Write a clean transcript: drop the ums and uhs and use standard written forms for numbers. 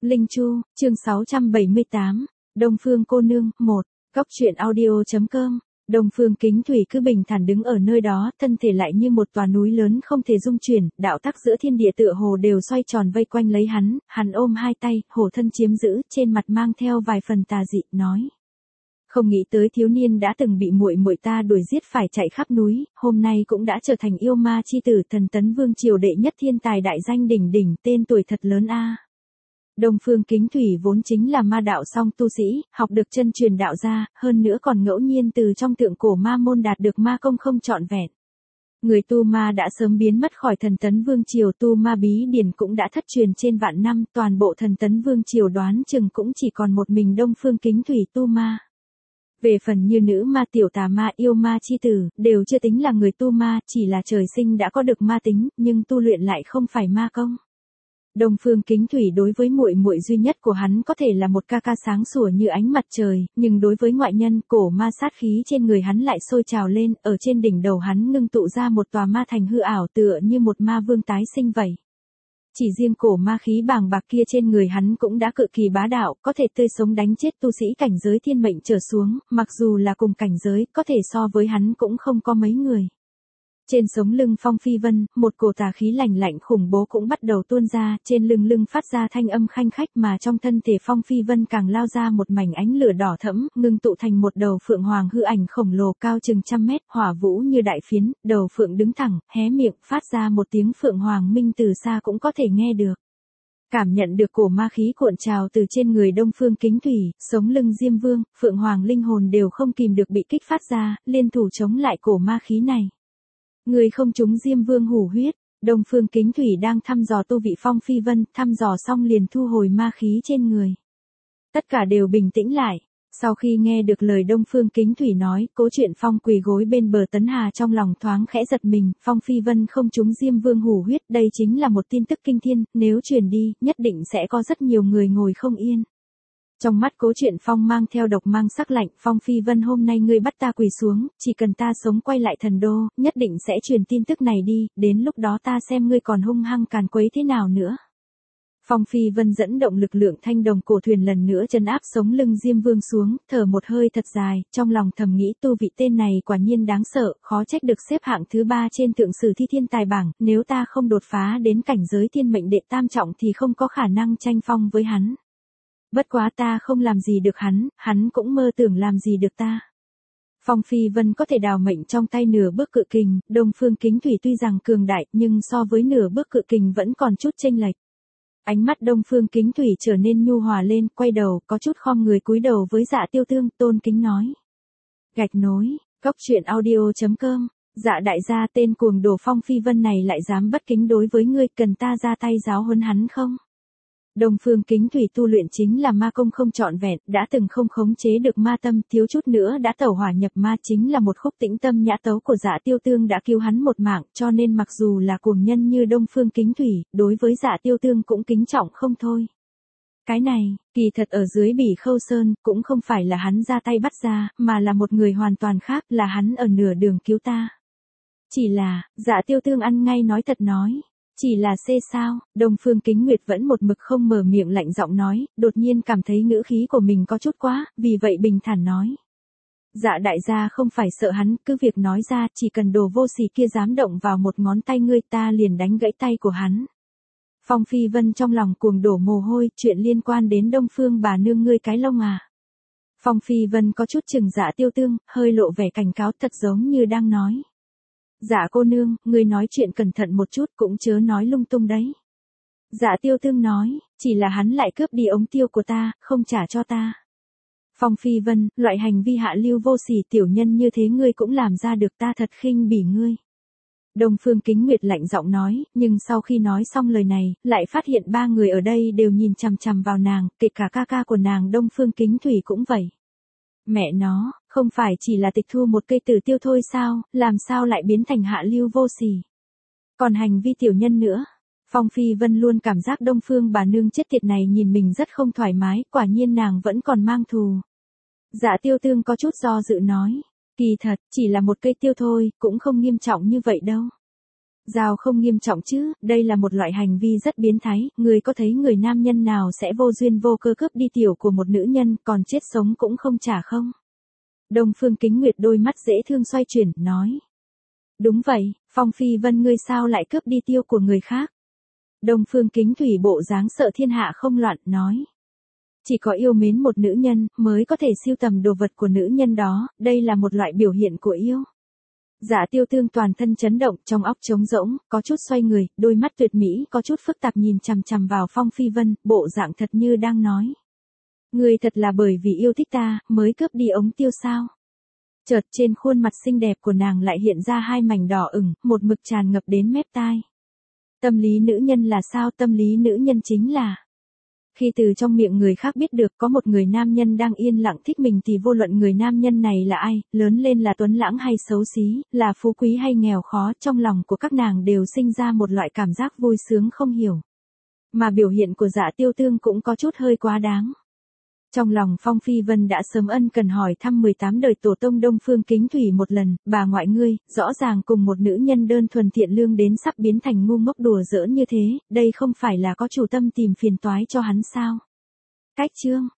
Linh Chu, chương 678, Đông Phương cô nương, 1, Góc truyện audio.com. Đông Phương Kính Thủy cứ bình thản đứng ở nơi đó, thân thể lại như một tòa núi lớn không thể dung chuyển, đạo tắc giữa thiên địa tựa hồ đều xoay tròn vây quanh lấy hắn ôm hai tay, hổ thân chiếm giữ, trên mặt mang theo vài phần tà dị, nói: Không nghĩ tới thiếu niên đã từng bị muội muội ta đuổi giết phải chạy khắp núi, hôm nay cũng đã trở thành yêu ma chi tử, Thần Tấn Vương triều đệ nhất thiên tài đại danh đỉnh đỉnh, tên tuổi thật lớn a. Đông Phương Kính Thủy vốn chính là ma đạo song tu sĩ, học được chân truyền đạo ra, hơn nữa còn ngẫu nhiên từ trong tượng cổ ma môn đạt được ma công không trọn vẹn. Người tu ma đã sớm biến mất khỏi Thần Tấn Vương triều, tu ma bí điển cũng đã thất truyền trên vạn năm, toàn bộ Thần Tấn Vương triều đoán chừng cũng chỉ còn một mình Đông Phương Kính Thủy tu ma. Về phần như nữ ma, tiểu tà ma, yêu ma chi tử, đều chưa tính là người tu ma, chỉ là trời sinh đã có được ma tính, nhưng tu luyện lại không phải ma công. Đông Phương Kính Thủy đối với muội muội duy nhất của hắn có thể là một ca ca sáng sủa như ánh mặt trời, nhưng đối với ngoại nhân, cổ ma sát khí trên người hắn lại sôi trào lên, ở trên đỉnh đầu hắn ngưng tụ ra một tòa ma thành hư ảo tựa như một ma vương tái sinh vậy. Chỉ riêng cổ ma khí bàng bạc kia trên người hắn cũng đã cực kỳ bá đạo, có thể tươi sống đánh chết tu sĩ cảnh giới thiên mệnh trở xuống, mặc dù là cùng cảnh giới, có thể so với hắn cũng không có mấy người. Trên sống lưng Phong Phi Vân, một cổ tà khí lạnh lạnh khủng bố cũng bắt đầu tuôn ra, trên lưng phát ra thanh âm khanh khách, mà trong thân thể Phong Phi Vân càng lao ra một mảnh ánh lửa đỏ thẫm, ngưng tụ thành một đầu phượng hoàng hư ảnh khổng lồ cao chừng 100 mét, hỏa vũ như đại phiến, đầu phượng đứng thẳng, hé miệng, phát ra một tiếng phượng hoàng minh từ xa cũng có thể nghe được. Cảm nhận được cổ ma khí cuộn trào từ trên người Đông Phương Kính Thủy, sống lưng Diêm Vương, phượng hoàng linh hồn đều không kìm được bị kích phát ra, liên thủ chống lại cổ ma khí này. Người không trúng Diêm Vương hủ huyết. Đông Phương Kính Thủy đang thăm dò tu vị Phong Phi Vân, thăm dò xong liền thu hồi ma khí trên người. Tất cả đều bình tĩnh lại. Sau khi nghe được lời Đông Phương Kính Thủy nói, Cố Truyện Phong quỳ gối bên bờ Tấn Hà trong lòng thoáng khẽ giật mình, Phong Phi Vân không trúng Diêm Vương hủ huyết, đây chính là một tin tức kinh thiên, nếu truyền đi, nhất định sẽ có rất nhiều người ngồi không yên. Trong mắt Cố Truyện Phong mang theo độc mang sắc lạnh, Phong Phi Vân hôm nay ngươi bắt ta quỳ xuống, chỉ cần ta sống quay lại thần đô, nhất định sẽ truyền tin tức này đi, đến lúc đó ta xem ngươi còn hung hăng càn quấy thế nào nữa. Phong Phi Vân dẫn động lực lượng thanh đồng cổ thuyền lần nữa trấn áp sống lưng Diêm Vương xuống, thở một hơi thật dài, trong lòng thầm nghĩ tu vị tên này quả nhiên đáng sợ, khó trách được xếp hạng thứ 3 trên Thượng Sử Thi Thiên Tài bảng, nếu ta không đột phá đến cảnh giới thiên mệnh đệ tam trọng thì không có khả năng tranh phong với hắn. Bất quá ta không làm gì được hắn cũng mơ tưởng làm gì được ta. Phong Phi Vân có thể đào mệnh trong tay nửa bước cự kình, Đông Phương Kính Thủy tuy rằng cường đại, nhưng so với nửa bước cự kình vẫn còn chút chênh lệch. Ánh mắt Đông Phương Kính Thủy trở nên nhu hòa lên, quay đầu, có chút khom người cúi đầu với Dạ Tiêu Tương, tôn kính nói. Gạch nối, Góc truyện audio.com. Dạ đại gia, tên cuồng đồ Phong Phi Vân này lại dám bất kính đối với ngươi, cần ta ra tay giáo huấn hắn không? Đông Phương Kính Thủy tu luyện chính là ma công không trọn vẹn, đã từng không khống chế được ma tâm, thiếu chút nữa đã tẩu hỏa nhập ma, chính là một khúc tĩnh tâm nhã tấu của Dạ Tiêu Tương đã cứu hắn một mạng, cho nên mặc dù là cuồng nhân như Đông Phương Kính Thủy, đối với Dạ Tiêu Tương cũng kính trọng không thôi. Cái này, kỳ thật ở dưới Bỉ Khâu Sơn, cũng không phải là hắn ra tay bắt ra, mà là một người hoàn toàn khác, là hắn ở nửa đường cứu ta. Chỉ là, Dạ Tiêu Tương ăn ngay nói thật nói. Chỉ là C sao? Đông Phương Kính Nguyệt vẫn một mực không mở miệng, lạnh giọng nói, đột nhiên cảm thấy ngữ khí của mình có chút quá, vì vậy bình thản nói. Dạ đại gia không phải sợ hắn, cứ việc nói ra, chỉ cần đồ vô sỉ kia dám động vào một ngón tay ngươi ta liền đánh gãy tay của hắn. Phong Phi Vân trong lòng cuồng đổ mồ hôi, chuyện liên quan đến Đông Phương bà nương ngươi cái lông à. Phong Phi Vân có chút chừng Dạ Tiêu Tương, hơi lộ vẻ cảnh cáo, thật giống như đang nói. Dạ cô nương, ngươi nói chuyện cẩn thận một chút, cũng chớ nói lung tung đấy. Dạ Tiêu Tương nói, chỉ là hắn lại cướp đi ống tiêu của ta, không trả cho ta. Phong Phi Vân, loại hành vi hạ lưu vô sỉ tiểu nhân như thế ngươi cũng làm ra được, ta thật khinh bỉ ngươi. Đông Phương Kính Nguyệt lạnh giọng nói, nhưng sau khi nói xong lời này, lại phát hiện ba người ở đây đều nhìn chằm chằm vào nàng, kể cả ca ca của nàng Đông Phương Kính Thủy cũng vậy. Mẹ nó, không phải chỉ là tịch thu một cây tử tiêu thôi sao, làm sao lại biến thành hạ lưu vô sỉ. Còn hành vi tiểu nhân nữa. Phong Phi Vân luôn cảm giác Đông Phương bà nương chết tiệt này nhìn mình rất không thoải mái, quả nhiên nàng vẫn còn mang thù. Dạ Tiêu Tương có chút do dự nói, kỳ thật, chỉ là một cây tiêu thôi, cũng không nghiêm trọng như vậy đâu. Giao không nghiêm trọng chứ, đây là một loại hành vi rất biến thái, người có thấy người nam nhân nào sẽ vô duyên vô cơ cướp đi tiểu của một nữ nhân còn chết sống cũng không trả không? Đông Phương Kính Nguyệt đôi mắt dễ thương xoay chuyển, nói. Đúng vậy, Phong Phi Vân ngươi sao lại cướp đi tiêu của người khác? Đông Phương Kính Thủy bộ dáng sợ thiên hạ không loạn, nói. Chỉ có yêu mến một nữ nhân, mới có thể sưu tầm đồ vật của nữ nhân đó, đây là một loại biểu hiện của yêu. Dạ Tiêu Tương toàn thân chấn động, trong óc trống rỗng, có chút xoay người, đôi mắt tuyệt mỹ có chút phức tạp nhìn chằm chằm vào Phong Phi Vân, bộ dạng thật như đang nói. Ngươi thật là bởi vì yêu thích ta, mới cướp đi ống tiêu sao? Chợt trên khuôn mặt xinh đẹp của nàng lại hiện ra hai mảnh đỏ ửng, một mực tràn ngập đến mép tai. Tâm lý nữ nhân là sao? Tâm lý nữ nhân chính là khi từ trong miệng người khác biết được có một người nam nhân đang yên lặng thích mình thì vô luận người nam nhân này là ai, lớn lên là tuấn lãng hay xấu xí, là phú quý hay nghèo khó, trong lòng của các nàng đều sinh ra một loại cảm giác vui sướng không hiểu. Mà biểu hiện của Dạ Tiêu Tương cũng có chút hơi quá đáng. Trong lòng Phong Phi Vân đã sớm ân cần hỏi thăm 18 đời tổ tông Đông Phương Kính Thủy một lần, bà ngoại ngươi, rõ ràng cùng một nữ nhân đơn thuần thiện lương đến sắp biến thành ngu ngốc đùa giỡn như thế, đây không phải là có chủ tâm tìm phiền toái cho hắn sao? Cách chương